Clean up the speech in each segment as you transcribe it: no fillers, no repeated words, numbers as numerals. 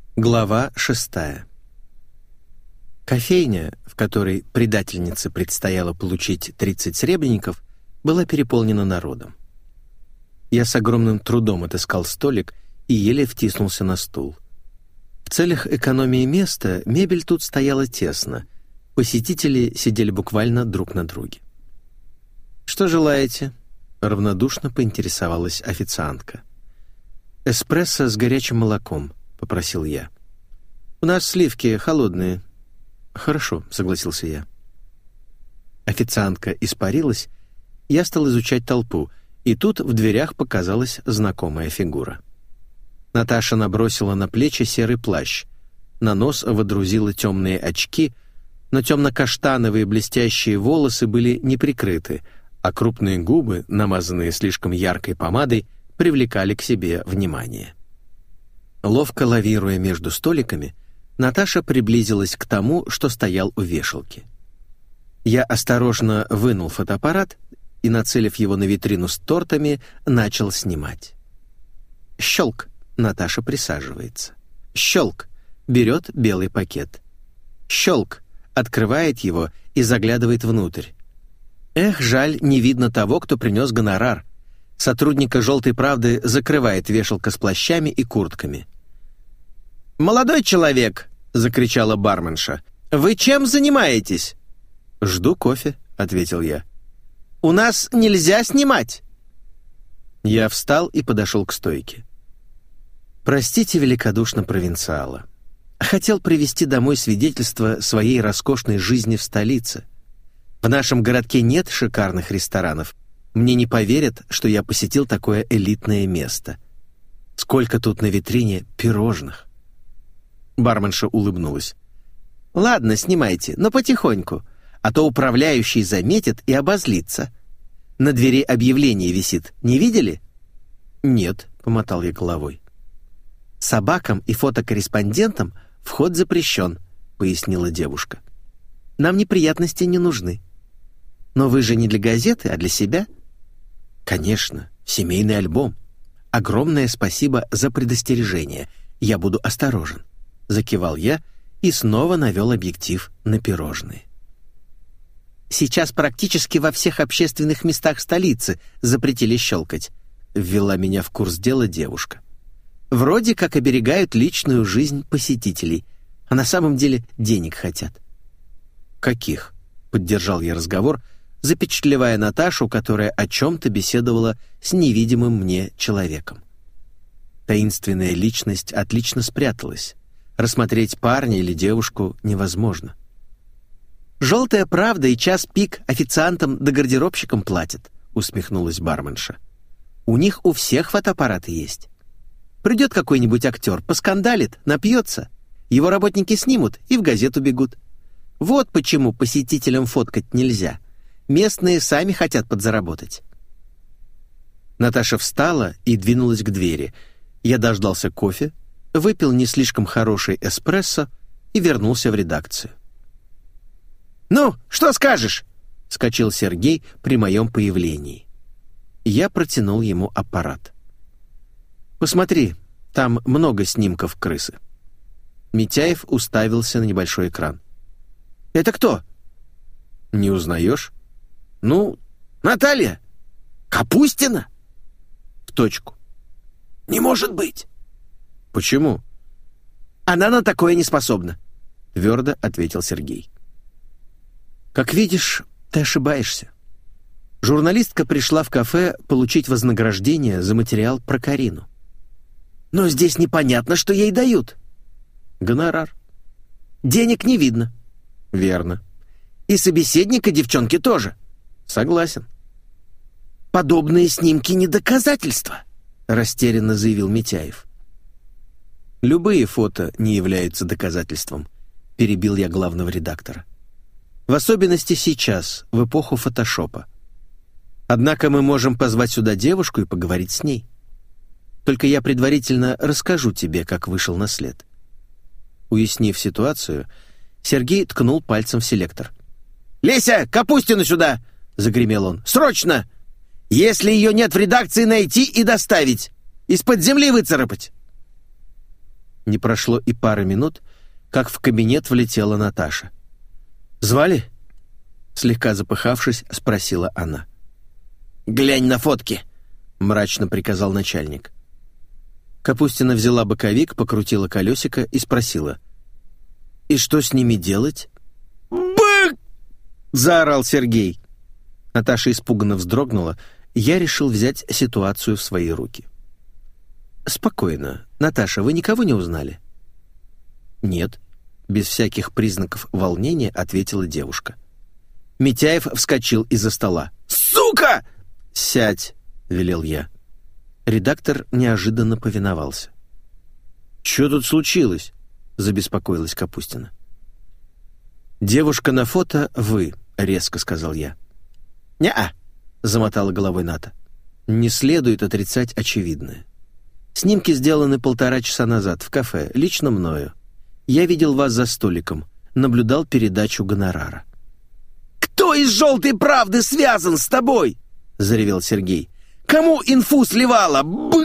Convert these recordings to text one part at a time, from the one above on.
Глава 6. Кофейня, в которой предательнице предстояло получить 30 сребреников, была переполнена народом. Я с огромным трудом отыскал столик и еле втиснулся на стул. В целях экономии места мебель тут стояла тесно, посетители сидели буквально друг на друге. «Что желаете?» — равнодушно поинтересовалась официантка. «Эспрессо с горячим молоком», — попросил я. «У нас сливки холодные». «Хорошо», — согласился я. Официантка испарилась, я стал изучать толпу, и тут в дверях показалась знакомая фигура. Наташа набросила на плечи серый плащ, на нос водрузила темные очки, но темно-каштановые блестящие волосы были не прикрыты, а крупные губы, намазанные слишком яркой помадой, привлекали к себе внимание. Ловко лавируя между столиками, Наташа приблизилась к тому, что стоял у вешалки. Я осторожно вынул фотоаппарат и, нацелив его на витрину с тортами, начал снимать. Щелк! Наташа присаживается. Щелк! Берет белый пакет. Щелк! Открывает его и заглядывает внутрь. Эх, жаль, не видно того, кто принес гонорар. Сотрудника «Желтой правды» закрывает вешалка с плащами и куртками. «Молодой человек!» — закричала барменша. «Вы чем занимаетесь?» «Жду кофе», — ответил я. «У нас нельзя снимать!» Я встал и подошел к стойке. «Простите великодушно провинциала. Хотел привезти домой свидетельство своей роскошной жизни в столице. В нашем городке нет шикарных ресторанов. Мне не поверят, что я посетил такое элитное место. Сколько тут на витрине пирожных!» Барменша улыбнулась. «Ладно, снимайте, но потихоньку, а то управляющий заметит и обозлится. На двери объявление висит, не видели?» «Нет», — помотал я головой. «Собакам и фотокорреспондентам вход запрещен», — пояснила девушка. «Нам неприятности не нужны. Но вы же не для газеты, а для себя?» «Конечно, семейный альбом. Огромное спасибо за предостережение. Я буду осторожен», — закивал я и снова навел объектив на пирожные. «Сейчас практически во всех общественных местах столицы запретили щелкать», — ввела меня в курс дела девушка. «Вроде как оберегают личную жизнь посетителей, а на самом деле денег хотят». «Каких?» — поддержал я разговор, запечатлевая Наташу, которая о чем-то беседовала с невидимым мне человеком. Таинственная личность отлично спряталась. Рассмотреть парня или девушку невозможно. «Желтая правда и час пик официантам да гардеробщикам платят», — усмехнулась барменша. «У них у всех фотоаппараты есть. Придет какой-нибудь актер, поскандалит, напьется, его работники снимут и в газету бегут. Вот почему посетителям фоткать нельзя. Местные сами хотят подзаработать». Наташа встала и двинулась к двери. Я дождался кофе, выпил не слишком хороший эспрессо и вернулся в редакцию. «Ну, что скажешь?» — вскочил Сергей при моем появлении. Я протянул ему аппарат. «Посмотри, там много снимков крысы». Митяев уставился на небольшой экран. «Это кто?» «Не узнаешь?» «Ну, Наталья? Капустина?» «В точку». «Не может быть». «Почему?» «Она на такое не способна», — твердо ответил Сергей. «Как видишь, ты ошибаешься. Журналистка пришла в кафе получить вознаграждение за материал про Карину». «Но здесь непонятно, что ей дают». «Гонорар». «Денег не видно». «Верно». «И собеседника девчонки тоже». «Согласен». «Подобные снимки не доказательства», — растерянно заявил Митяев. «Любые фото не являются доказательством», — перебил я главного редактора. «В особенности сейчас, в эпоху фотошопа. Однако мы можем позвать сюда девушку и поговорить с ней. Только я предварительно расскажу тебе, как вышел на след». Уяснив ситуацию, Сергей ткнул пальцем в селектор. «Леся, Капустину сюда!» — загремел он. «Срочно! Если ее нет в редакции, найти и доставить. Из-под земли выцарапать». Не прошло и пары минут, как в кабинет влетела Наташа. «Звали?» — слегка запыхавшись, спросила она. «Глянь на фотки!» — мрачно приказал начальник. Капустина взяла боковик, покрутила колесико и спросила. «И что с ними делать?» «Бык!» — заорал Сергей. Наташа испуганно вздрогнула, и я решил взять ситуацию в свои руки. «Спокойно. Наташа, вы никого не узнали?» «Нет», — без всяких признаков волнения ответила девушка. Митяев вскочил из-за стола. «Сука!» «Сядь!» — велел я. Редактор неожиданно повиновался. «Что тут случилось?» — забеспокоилась Капустина. «Девушка на фото — вы», — резко сказал я. «Не-а», — замотала головой Ната. «Не следует отрицать очевидное. Снимки сделаны 1,5 часа назад в кафе, лично мною. Я видел вас за столиком, наблюдал передачу гонорара». «Кто из «Желтой правды» связан с тобой?» — заревел Сергей. «Кому инфу сливала?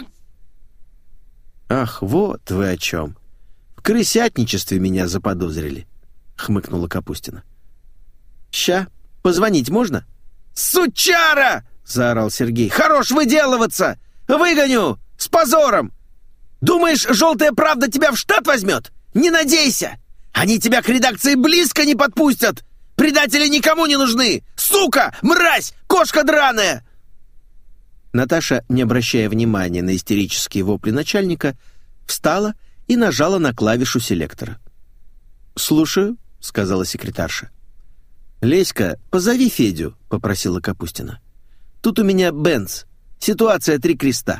«Ах, вот вы о чем. В крысятничестве меня заподозрили», — хмыкнула Капустина. «Ща, позвонить можно?» «Сучара!» — заорал Сергей. «Хорош выделываться! Выгоню! С позором! Думаешь, «Желтая правда» тебя в штат возьмет? Не надейся! Они тебя к редакции близко не подпустят! Предатели никому не нужны! Сука! Мразь! Кошка драная!» Наташа, не обращая внимания на истерические вопли начальника, встала и нажала на клавишу селектора. «Слушаю», — сказала секретарша. «Леська, позови Федю», — попросила Капустина. «Тут у меня Бенц. Ситуация 3 креста».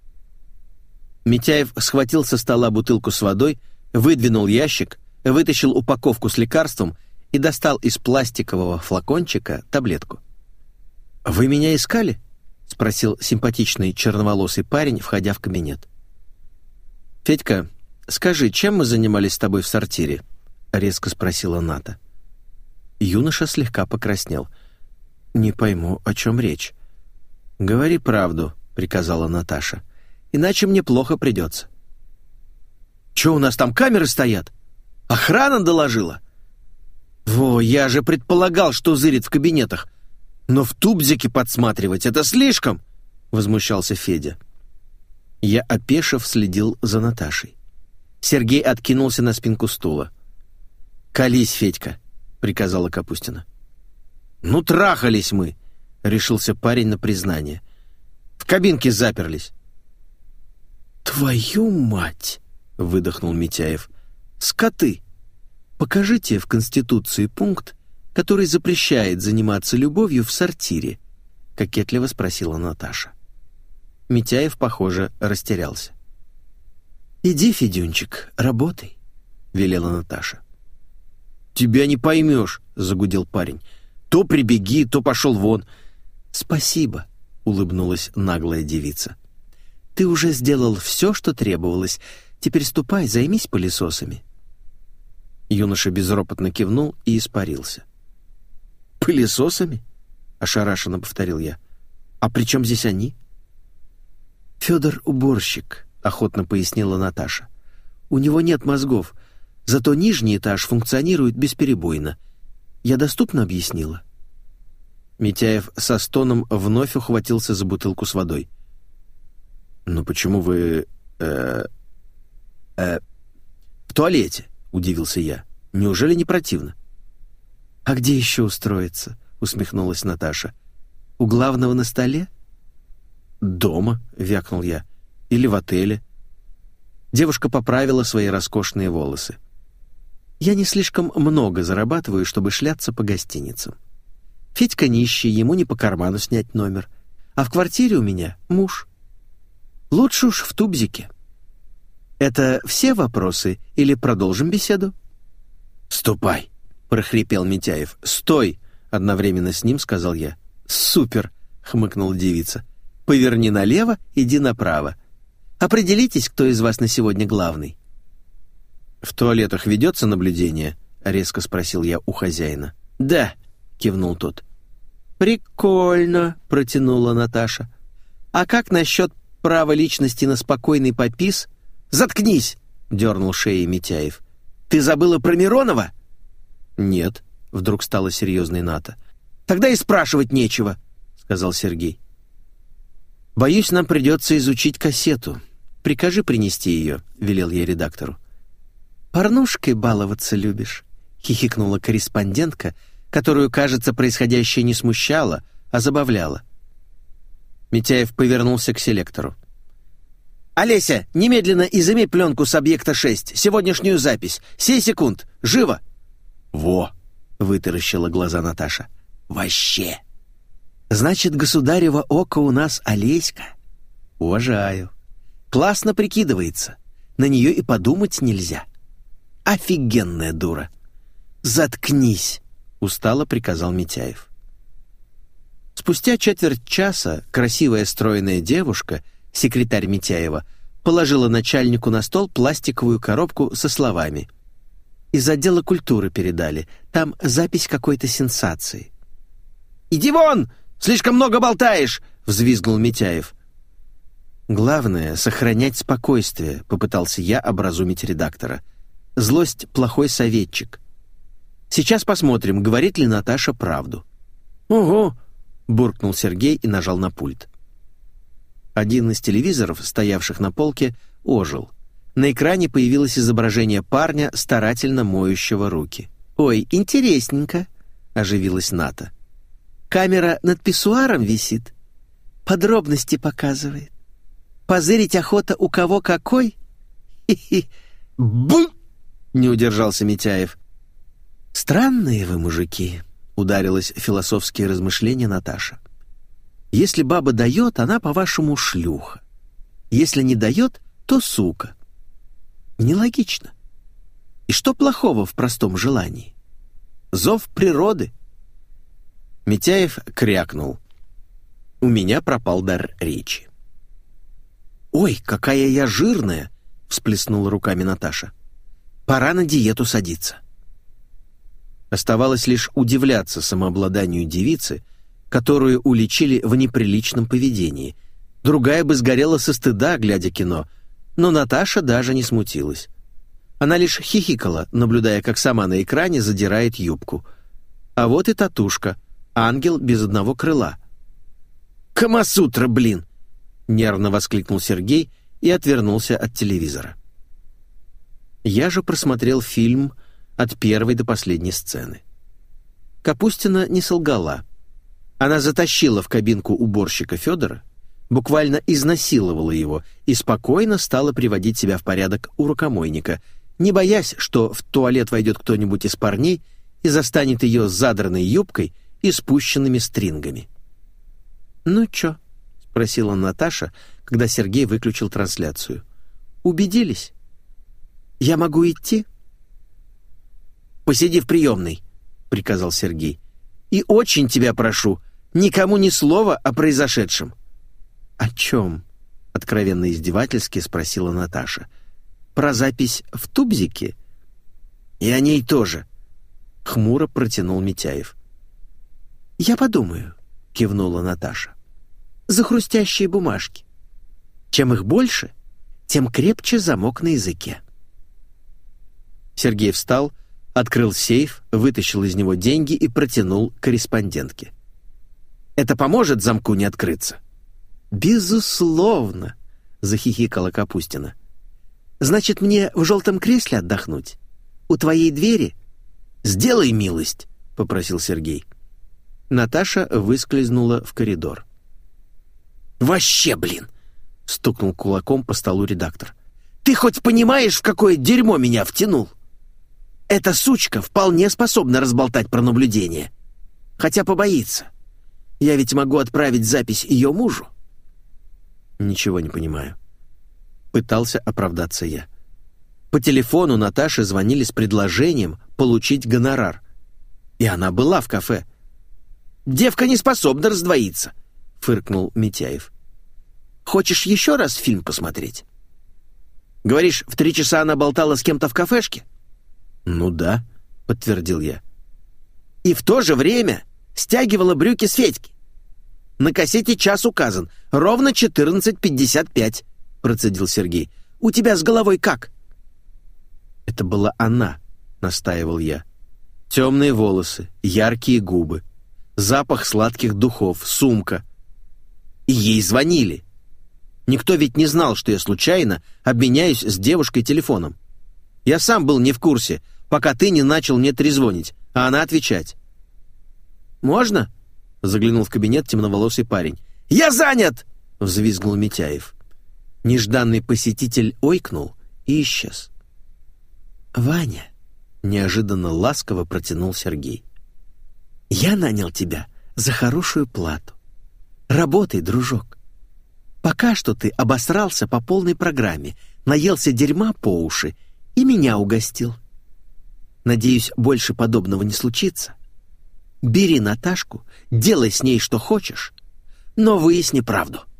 Митяев схватил со стола бутылку с водой, выдвинул ящик, вытащил упаковку с лекарством и достал из пластикового флакончика таблетку. «Вы меня искали?» — спросил симпатичный черноволосый парень, входя в кабинет. «Федька, скажи, чем мы занимались с тобой в сортире?» — резко спросила Ната. Юноша слегка покраснел. «Не пойму, о чем речь». «Говори правду», — приказала Наташа. «Иначе мне плохо придется». «Че, у нас там камеры стоят? Охрана доложила?» «Во, я же предполагал, что зырит в кабинетах. Но в тубзике подсматривать — это слишком!» — возмущался Федя. Я, опешив, следил за Наташей. Сергей откинулся на спинку стула. «Колись, Федька», — приказала Капустина. «Ну, трахались мы», — решился парень на признание. «В кабинке заперлись». «Твою мать!» — выдохнул Митяев. «Скоты! Покажите в Конституции пункт, который запрещает заниматься любовью в сортире», — кокетливо спросила Наташа. Митяев, похоже, растерялся. «Иди, Федюнчик, работай», — велела Наташа. «Тебя не поймешь», — загудел парень. «То прибеги, то пошел вон». «Спасибо», — улыбнулась наглая девица. «Ты уже сделал все, что требовалось. Теперь ступай, займись пылесосами». Юноша безропотно кивнул и испарился. «Пылесосами?» — ошарашенно повторил я. «А при чем здесь они?» «Федор уборщик», — охотно пояснила Наташа. «У него нет мозгов, зато нижний этаж функционирует бесперебойно. Я доступно объяснила?» Митяев со стоном вновь ухватился за бутылку с водой. «Ну почему вы... в туалете?» — удивился я. «Неужели не противно?» «А где еще устроиться?» — усмехнулась Наташа. «У главного на столе?» «Дома», — вякнул я. «Или в отеле». Девушка поправила свои роскошные волосы. «Я не слишком много зарабатываю, чтобы шляться по гостиницам. Федька нищий, ему не по карману снять номер. А в квартире у меня муж. Лучше уж в тубзике. Это все вопросы или продолжим беседу?» «Ступай», — прохрипел Митяев. «Стой!» — одновременно с ним сказал я. «Супер!» — хмыкнула девица. «Поверни налево, иди направо. Определитесь, кто из вас на сегодня главный». «В туалетах ведется наблюдение?» — резко спросил я у хозяина. «Да», — кивнул тот. «Прикольно», — протянула Наташа. «А как насчет права личности на спокойный попис?» «Заткнись!» — дернул шеей Митяев. «Ты забыла про Миронова?» «Нет», — вдруг стала серьезной Ната. «Тогда и спрашивать нечего», — сказал Сергей. «Боюсь, нам придется изучить кассету. Прикажи принести ее», — велел я редактору. «Порнушкой баловаться любишь?» — хихикнула корреспондентка, которую, кажется, происходящее не смущало, а забавляло. Митяев повернулся к селектору. «Олеся, немедленно изымей пленку с объекта 6, сегодняшнюю запись. 7 секунд. Живо!» «Во!» — вытаращила глаза Наташа. «Вообще!» «Значит, государево око у нас Олеська?» «Уважаю. Классно прикидывается. На нее и подумать нельзя. Офигенная дура!» «Заткнись!» — устало приказал Митяев. Спустя четверть часа красивая стройная девушка, секретарь Митяева, положила начальнику на стол пластиковую коробку со словами: «Из отдела культуры передали. Там запись какой-то сенсации». «Иди вон! Слишком много болтаешь!» — взвизгнул Митяев. «Главное — сохранять спокойствие», — попытался я образумить редактора. «Злость — плохой советчик. Сейчас посмотрим, говорит ли Наташа правду». «Ого!» — буркнул Сергей и нажал на пульт. Один из телевизоров, стоявших на полке, ожил. На экране появилось изображение парня, старательно моющего руки. «Ой, интересненько», — оживилась Ната. «Камера над писсуаром висит. Подробности показывает. Позырить охота у кого какой? Хи-хи. Бум!» — не удержался Митяев. «Странные вы, мужики», — ударилась в философские размышления Наташа. «Если баба дает, она, по-вашему, шлюха. Если не дает, то сука. Нелогично. И что плохого в простом желании? Зов природы». Митяев крякнул. У меня пропал дар речи. «Ой, какая я жирная!» — всплеснула руками Наташа. «Пора на диету садиться». Оставалось лишь удивляться самообладанию девицы, которую уличили в неприличном поведении. Другая бы сгорела со стыда, глядя кино, но Наташа даже не смутилась. Она лишь хихикала, наблюдая, как сама на экране задирает юбку. А вот и татушка, ангел без одного крыла. «Камасутра, блин!» — нервно воскликнул Сергей и отвернулся от телевизора. Я же просмотрел фильм от первой до последней сцены. Капустина не солгала. Она затащила в кабинку уборщика Федора, буквально изнасиловала его и спокойно стала приводить себя в порядок у рукомойника, не боясь, что в туалет войдет кто-нибудь из парней и застанет ее с задранной юбкой и спущенными стрингами. «Ну чё?» — спросила Наташа, когда Сергей выключил трансляцию. «Убедились? Я могу идти?» «Посиди в приемной», — приказал Сергей. «И очень тебя прошу, никому ни слова о произошедшем». «О чем?» — откровенно издевательски спросила Наташа. «Про запись в тубзике?» «И о ней тоже», — хмуро протянул Митяев. «Я подумаю», — кивнула Наташа. «За хрустящие бумажки. Чем их больше, тем крепче замок на языке». Сергей встал, открыл сейф, вытащил из него деньги и протянул корреспондентке. «Это поможет замку не открыться?» «Безусловно», — захихикала Капустина. «Значит, мне в желтом кресле отдохнуть? У твоей двери?» «Сделай милость», — попросил Сергей. Наташа выскользнула в коридор. «Вообще, блин!» — стукнул кулаком по столу редактор. «Ты хоть понимаешь, в какое дерьмо меня втянул? Эта сучка вполне способна разболтать про наблюдение. Хотя побоится. Я ведь могу отправить запись ее мужу». «Ничего не понимаю». Пытался оправдаться я. По телефону Наташе звонили с предложением получить гонорар. И она была в кафе. «Девка не способна раздвоиться», — фыркнул Митяев. «Хочешь еще раз фильм посмотреть?» «Говоришь, в 3 часа она болтала с кем-то в кафешке?» «Ну да», — подтвердил я. «И в то же время стягивала брюки с Федьки. На кассете час указан, ровно 14:55», — процедил Сергей. «У тебя с головой как?» это была она», — настаивал я. «Темные волосы, яркие губы, запах сладких духов, сумка. И ей звонили. Никто ведь не знал, что я случайно обменяюсь с девушкой телефоном. Я сам был не в курсе, пока ты не начал мне трезвонить, а она отвечать». «Можно?» — заглянул в кабинет темноволосый парень. «Я занят!» — взвизгнул Митяев. Нежданный посетитель ойкнул и исчез. «Ваня», — неожиданно ласково протянул Сергей, — «я нанял тебя за хорошую плату. Работай, дружок. Пока что ты обосрался по полной программе, наелся дерьма по уши и меня угостил. Надеюсь, больше подобного не случится. Бери Наташку, делай с ней что хочешь, но выясни правду».